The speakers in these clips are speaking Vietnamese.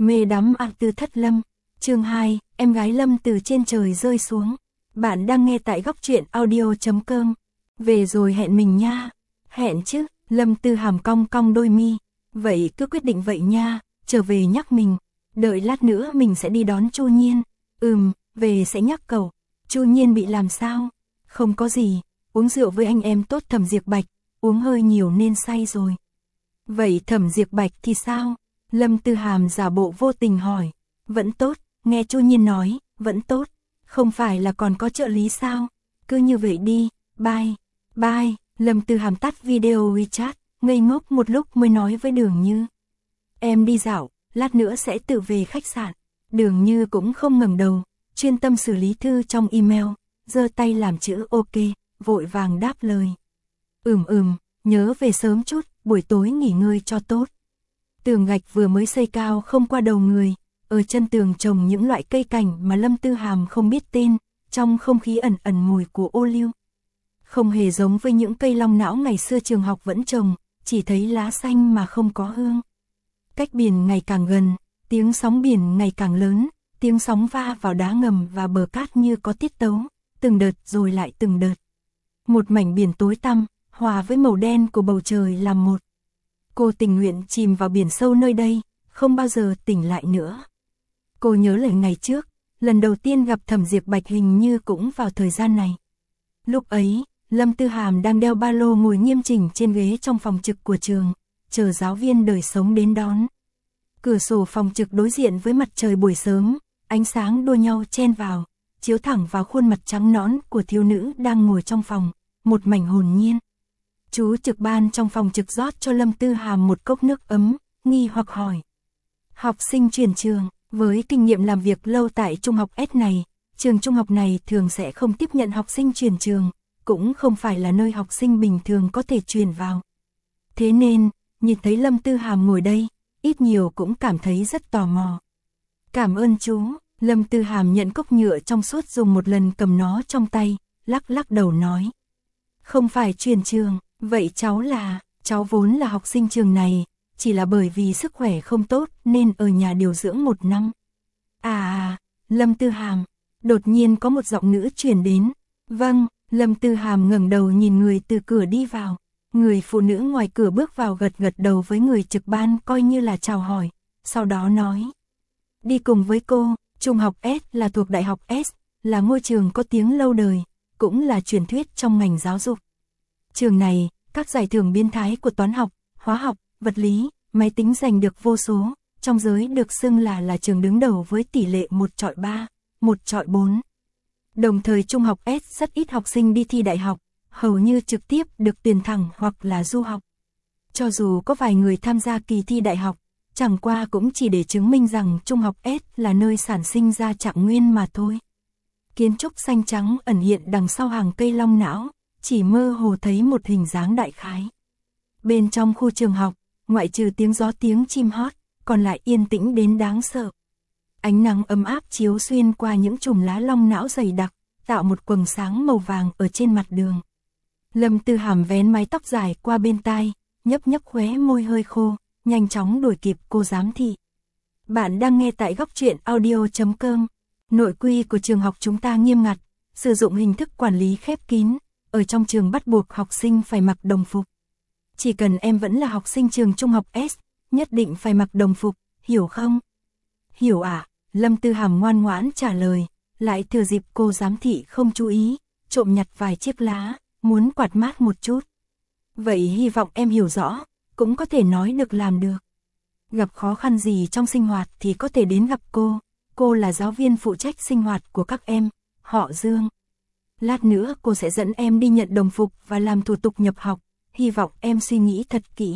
Mê đắm Tư Thất Lâm. Chương 2, em gái Lâm từ trên trời rơi xuống. Bạn đang nghe tại góc truyện audio.com. Về rồi hẹn mình nha. Hẹn chứ, Lâm Tư Hàm cong cong đôi mi. Vậy cứ quyết định vậy nha, trở về nhắc mình. Đợi lát nữa mình sẽ đi đón Chu Nhiên. Về sẽ nhắc cậu. Chu Nhiên bị làm sao? Không có gì, uống rượu với anh em tốt Thẩm Diệp Bạch, uống hơi nhiều nên say rồi. Vậy Thẩm Diệp Bạch thì sao? Lâm Tư Hàm giả bộ vô tình hỏi. Vẫn tốt, nghe Chu Nhiên nói, vẫn tốt. Không phải là còn có trợ lý sao? Cứ như vậy đi, bye. Bye, Lâm Tư Hàm tắt video WeChat, ngây ngốc một lúc mới nói với Đường Như. Em đi dạo, lát nữa sẽ tự về khách sạn. Đường Như cũng không ngẩng đầu, chuyên tâm xử lý thư trong email, giơ tay làm chữ ok, vội vàng đáp lời. Nhớ về sớm chút, buổi tối nghỉ ngơi cho tốt. Tường gạch vừa mới xây cao không qua đầu người, ở chân tường trồng những loại cây cảnh mà Lâm Tư Hàm không biết tên, trong không khí ẩn ẩn mùi của ô liu. Không hề giống với những cây long não ngày xưa trường học vẫn trồng, chỉ thấy lá xanh mà không có hương. Cách biển ngày càng gần, tiếng sóng biển ngày càng lớn, tiếng sóng va vào đá ngầm và bờ cát như có tiết tấu, từng đợt rồi lại từng đợt. Một mảnh biển tối tăm, hòa với màu đen của bầu trời làm một. Cô tình nguyện chìm vào biển sâu nơi đây, không bao giờ tỉnh lại nữa. Cô nhớ lời ngày trước, lần đầu tiên gặp Thẩm Diệp Bạch hình như cũng vào thời gian này. Lúc ấy, Lâm Tư Hàm đang đeo ba lô ngồi nghiêm chỉnh trên ghế trong phòng trực của trường, chờ giáo viên đời sống đến đón. Cửa sổ phòng trực đối diện với mặt trời buổi sớm, ánh sáng đua nhau chen vào, chiếu thẳng vào khuôn mặt trắng nõn của thiếu nữ đang ngồi trong phòng, một mảnh hồn nhiên. Chú trực ban trong phòng trực rót cho Lâm Tư Hàm một cốc nước ấm, nghi hoặc hỏi. Học sinh chuyển trường, với kinh nghiệm làm việc lâu tại trung học S này, trường trung học này thường sẽ không tiếp nhận học sinh chuyển trường, cũng không phải là nơi học sinh bình thường có thể chuyển vào. Thế nên, nhìn thấy Lâm Tư Hàm ngồi đây, ít nhiều cũng cảm thấy rất tò mò. Cảm ơn chú, Lâm Tư Hàm nhận cốc nhựa trong suốt dùng một lần cầm nó trong tay, lắc lắc đầu nói. Không phải chuyển trường, vậy cháu vốn là học sinh trường này, chỉ là bởi vì sức khỏe không tốt nên ở nhà điều dưỡng 1 năm. Lâm Tư Hàm, đột nhiên có một giọng nữ truyền đến. Vâng, Lâm Tư Hàm ngẩng đầu nhìn người từ cửa đi vào. Người phụ nữ ngoài cửa bước vào gật gật đầu với người trực ban coi như là chào hỏi, sau đó nói. Đi cùng với cô, Trung học S là thuộc Đại học S, là ngôi trường có tiếng lâu đời, cũng là truyền thuyết trong ngành giáo dục. Trường này, các giải thưởng biến thái của toán học, hóa học, vật lý, máy tính giành được vô số, trong giới được xưng là trường đứng đầu với tỷ lệ 1:3, 1:4. Đồng thời Trung học S rất ít học sinh đi thi đại học, hầu như trực tiếp được tuyển thẳng hoặc là du học. Cho dù có vài người tham gia kỳ thi đại học, chẳng qua cũng chỉ để chứng minh rằng Trung học S là nơi sản sinh ra Trạng Nguyên mà thôi. Kiến trúc xanh trắng ẩn hiện đằng sau hàng cây long não, chỉ mơ hồ thấy một hình dáng đại khái. Bên trong khu trường học, ngoại trừ tiếng gió tiếng chim hót, còn lại yên tĩnh đến đáng sợ. Ánh nắng ấm áp chiếu xuyên qua những chùm lá long não dày đặc, tạo một quầng sáng màu vàng ở trên mặt đường. Lâm Tư Hàm vén mái tóc dài qua bên tai, nhấp nhấp khóe môi hơi khô, nhanh chóng đuổi kịp cô giám thị. Bạn đang nghe tại góc truyện audio.com. Nội quy của trường học chúng ta nghiêm ngặt, sử dụng hình thức quản lý khép kín, ở trong trường bắt buộc học sinh phải mặc đồng phục. Chỉ cần em vẫn là học sinh trường trung học S, nhất định phải mặc đồng phục, hiểu không? Hiểu ạ, Lâm Tư Hàm ngoan ngoãn trả lời, lại thừa dịp cô giám thị không chú ý, trộm nhặt vài chiếc lá, muốn quạt mát một chút. Vậy hy vọng em hiểu rõ, cũng có thể nói được làm được. Gặp khó khăn gì trong sinh hoạt thì có thể đến gặp cô là giáo viên phụ trách sinh hoạt của các em, họ Dương. Lát nữa cô sẽ dẫn em đi nhận đồng phục và làm thủ tục nhập học, hy vọng em suy nghĩ thật kỹ.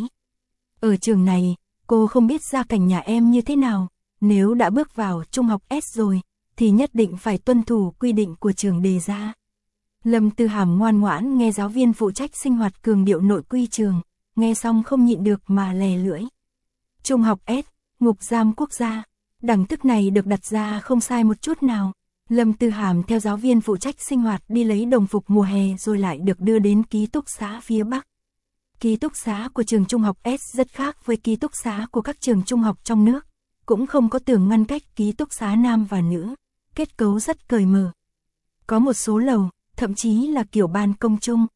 Ở trường này, cô không biết gia cảnh nhà em như thế nào, nếu đã bước vào Trung học S rồi, thì nhất định phải tuân thủ quy định của trường đề ra. Lâm Tư Hàm ngoan ngoãn nghe giáo viên phụ trách sinh hoạt cường điệu nội quy trường, nghe xong không nhịn được mà lè lưỡi. Trung học S, ngục giam quốc gia, đẳng thức này được đặt ra không sai một chút nào. Lâm Tư Hàm theo giáo viên phụ trách sinh hoạt đi lấy đồng phục mùa hè rồi lại được đưa đến ký túc xá phía Bắc. Ký túc xá của trường trung học S rất khác với ký túc xá của các trường trung học trong nước. cũng không có tường ngăn cách ký túc xá nam và nữ, kết cấu rất cởi mở. Có một số lầu, thậm chí là kiểu ban công chung.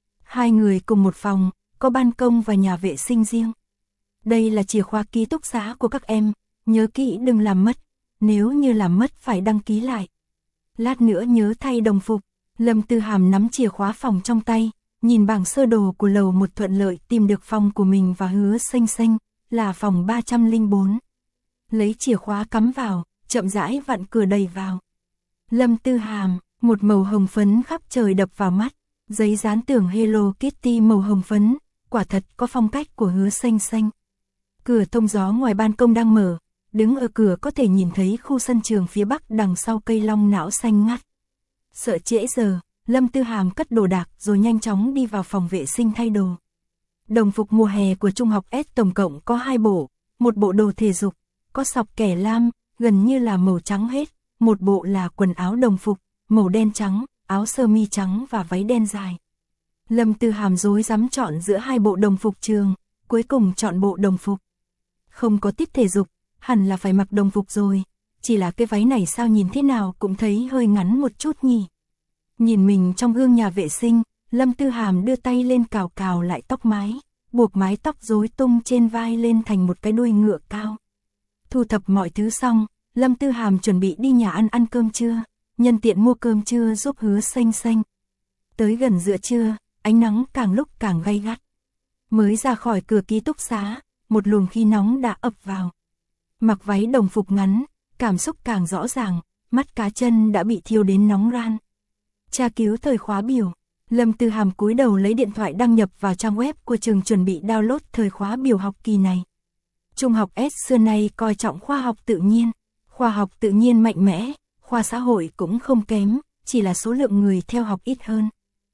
2 người cùng một phòng, có ban công và nhà vệ sinh riêng. Đây là chìa khóa ký túc xá của các em, nhớ kỹ đừng làm mất, nếu như làm mất phải đăng ký lại. Lát nữa nhớ thay đồng phục. Lâm Tư Hàm nắm chìa khóa phòng trong tay, nhìn bảng sơ đồ của lầu một thuận lợi tìm được phòng của mình và Hứa Xanh Xanh, là phòng 304. Lấy chìa khóa cắm vào, chậm rãi vặn cửa đẩy vào. Lâm Tư Hàm, một màu hồng phấn khắp trời đập vào mắt, giấy dán tường Hello Kitty màu hồng phấn, quả thật có phong cách của Hứa Xanh Xanh. Cửa thông gió ngoài ban công đang mở, đứng ở cửa có thể nhìn thấy khu sân trường phía bắc đằng sau cây long não xanh ngắt. Sợ trễ giờ, Lâm Tư Hàm cất đồ đạc rồi nhanh chóng đi vào phòng vệ sinh thay đồ. Đồng phục mùa hè của trung học S tổng cộng có 2 bộ, một bộ đồ thể dục, có sọc kẻ lam, gần như là màu trắng hết, một bộ là quần áo đồng phục, màu đen trắng, áo sơ mi trắng và váy đen dài. Lâm Tư Hàm rối rắm chọn giữa 2 bộ đồng phục trường, cuối cùng chọn bộ đồng phục. Không có tiết thể dục, hẳn là phải mặc đồng phục rồi, chỉ là cái váy này sao nhìn thế nào cũng thấy hơi ngắn một chút nhỉ. Nhìn mình trong gương nhà vệ sinh, Lâm Tư Hàm đưa tay lên cào cào lại tóc mái, buộc mái tóc rối tung trên vai lên thành một cái đuôi ngựa cao. Thu thập mọi thứ xong, Lâm Tư Hàm chuẩn bị đi nhà ăn cơm trưa, nhân tiện mua cơm trưa giúp Hứa Xanh Xanh. Tới gần giữa trưa, ánh nắng càng lúc càng gay gắt. Mới ra khỏi cửa ký túc xá, một luồng khí nóng đã ập vào. Mặc váy đồng phục ngắn, cảm xúc càng rõ ràng, mắt cá chân đã bị thiêu đến nóng ran. Tra cứu thời khóa biểu, Lâm Tư Hàm cúi đầu lấy điện thoại đăng nhập vào trang web của trường chuẩn bị download thời khóa biểu học kỳ này. Trung học S xưa nay coi trọng khoa học tự nhiên, khoa học tự nhiên mạnh mẽ, khoa xã hội cũng không kém, chỉ là số lượng người theo học ít hơn.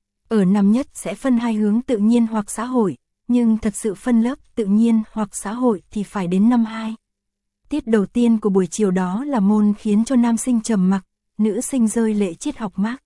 Ở năm nhất sẽ phân 2 hướng tự nhiên hoặc xã hội, nhưng thật sự phân lớp tự nhiên hoặc xã hội thì phải đến năm 2. Tiết đầu tiên của buổi chiều đó là môn khiến cho nam sinh trầm mặc, nữ sinh rơi lệ triết học Mác.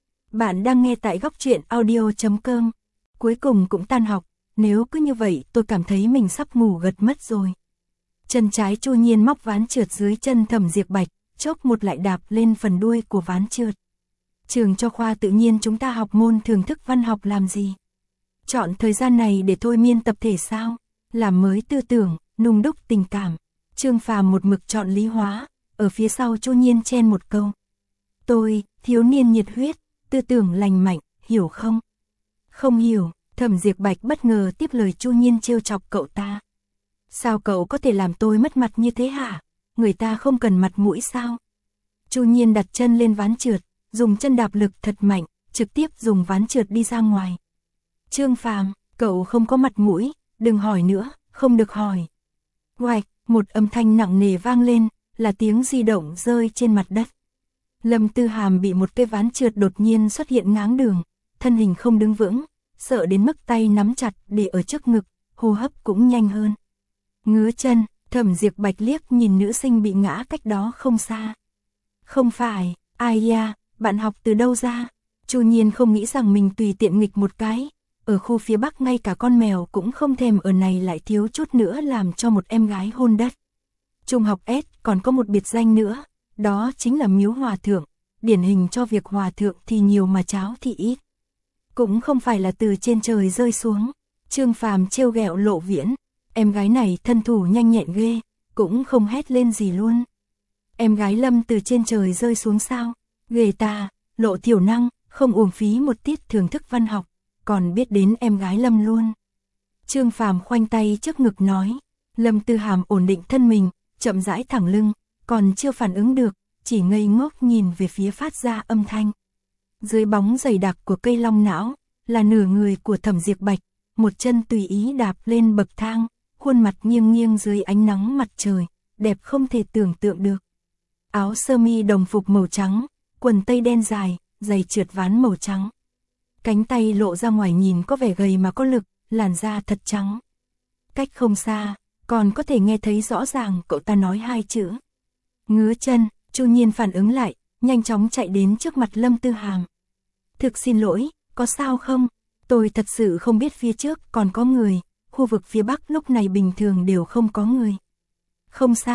Bạn đang nghe tại góc truyện audio.com. Cuối cùng cũng tan học, nếu cứ như vậy tôi cảm thấy mình sắp ngủ gật mất rồi. Chân trái Chu Nhiên móc ván trượt dưới chân Thẩm Diệp Bạch, chốc một lại đạp lên phần đuôi của ván trượt. Trường cho khoa tự nhiên chúng ta học môn thưởng thức văn học làm gì? Chọn thời gian này để thôi miên tập thể sao? Làm mới tư tưởng, nung đúc tình cảm. Trương Phàm một mực chọn lý hóa, ở phía sau Chu Nhiên chen một câu. Tôi, thiếu niên nhiệt huyết, tư tưởng lành mạnh, hiểu không? Không hiểu, Thẩm Diệp Bạch bất ngờ tiếp lời Chu Nhiên trêu chọc cậu ta. Sao cậu có thể làm tôi mất mặt như thế hả? Người ta không cần mặt mũi sao? Chu Nhiên đặt chân lên ván trượt, dùng chân đạp lực thật mạnh, trực tiếp dùng ván trượt đi ra ngoài. Trương Phàm, cậu không có mặt mũi, đừng hỏi nữa, không được hỏi. Oạch, một âm thanh nặng nề vang lên, là tiếng di động rơi trên mặt đất. Lâm Tư Hàm bị một cái ván trượt đột nhiên xuất hiện ngáng đường, thân hình không đứng vững, sợ đến mức tay nắm chặt để ở trước ngực, hô hấp cũng nhanh hơn. Ngứa chân, Thẩm Diệp Bạch liếc nhìn nữ sinh bị ngã cách đó không xa. Không phải, ai da, bạn học từ đâu ra? Chu Nhiên không nghĩ rằng mình tùy tiện nghịch một cái. Ở khu phía Bắc ngay cả con mèo cũng không thèm, ở này lại thiếu chút nữa làm cho một em gái hôn đất. Trung học S còn có một biệt danh nữa, đó chính là Miếu Hòa Thượng, điển hình cho việc hòa thượng thì nhiều mà cháo thì ít. Cũng không phải là từ trên trời rơi xuống. Trương Phàm trêu ghẹo Lộ Viễn, em gái này thân thủ nhanh nhẹn ghê, cũng không hét lên gì luôn. Em gái Lâm từ trên trời rơi xuống sao? Ghê ta, Lộ thiểu năng, không uổng phí một tiết thưởng thức văn học, còn biết đến em gái Lâm luôn. Trương Phàm khoanh tay trước ngực nói. Lâm Tư Hàm ổn định thân mình, chậm rãi thẳng lưng, còn chưa phản ứng được, chỉ ngây ngốc nhìn về phía phát ra âm thanh. Dưới bóng dày đặc của cây long não, là nửa người của Thẩm Diệp Bạch, một chân tùy ý đạp lên bậc thang, khuôn mặt nghiêng nghiêng dưới ánh nắng mặt trời, đẹp không thể tưởng tượng được. Áo sơ mi đồng phục màu trắng, quần tây đen dài, giày trượt ván màu trắng. Cánh tay lộ ra ngoài nhìn có vẻ gầy mà có lực, làn da thật trắng. Cách không xa, còn có thể nghe thấy rõ ràng cậu ta nói 2 chữ. Ngứa chân, Chu Nhiên phản ứng lại, nhanh chóng chạy đến trước mặt Lâm Tư Hàm. Thực xin lỗi, có sao không? Tôi thật sự không biết phía trước còn có người, khu vực phía Bắc lúc này bình thường đều không có người. Không sao,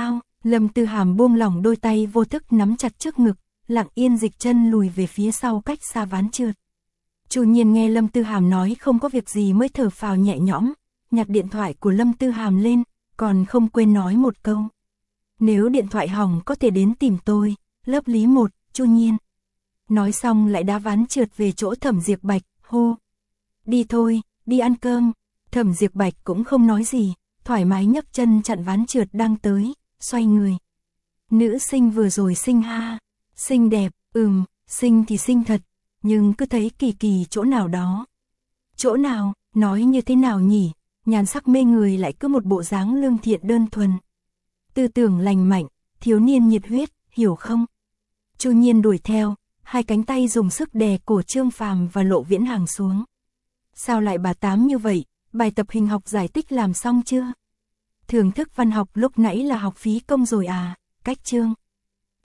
Lâm Tư Hàm buông lỏng đôi tay vô thức nắm chặt trước ngực, lặng yên dịch chân lùi về phía sau cách xa ván trượt. Chu Nhiên nghe Lâm Tư Hàm nói không có việc gì mới thở phào nhẹ nhõm, nhặt điện thoại của Lâm Tư Hàm lên, còn không quên nói một câu. Nếu điện thoại hỏng có thể đến tìm tôi, lớp lý 1, Chu Nhiên. Nói xong lại đá ván trượt về chỗ Thẩm Diệp Bạch, hô. Đi thôi, đi ăn cơm. Thẩm Diệp Bạch cũng không nói gì, thoải mái nhấc chân chặn ván trượt đang tới, xoay người. Nữ sinh vừa rồi xinh ha, xinh đẹp, xinh thì xinh thật, nhưng cứ thấy kỳ kỳ chỗ nào đó. Chỗ nào, nói như thế nào nhỉ, nhan sắc mê người lại cứ một bộ dáng lương thiện đơn thuần. Tư tưởng lành mạnh, thiếu niên nhiệt huyết, hiểu không? Chu Nhiên đuổi theo, hai cánh tay dùng sức đè cổ Trương Phàm và Lộ Viễn Hàng xuống. Sao lại bà Tám như vậy, bài tập hình học giải tích làm xong chưa? Thưởng thức văn học lúc nãy là học phí công rồi à, cách Trương.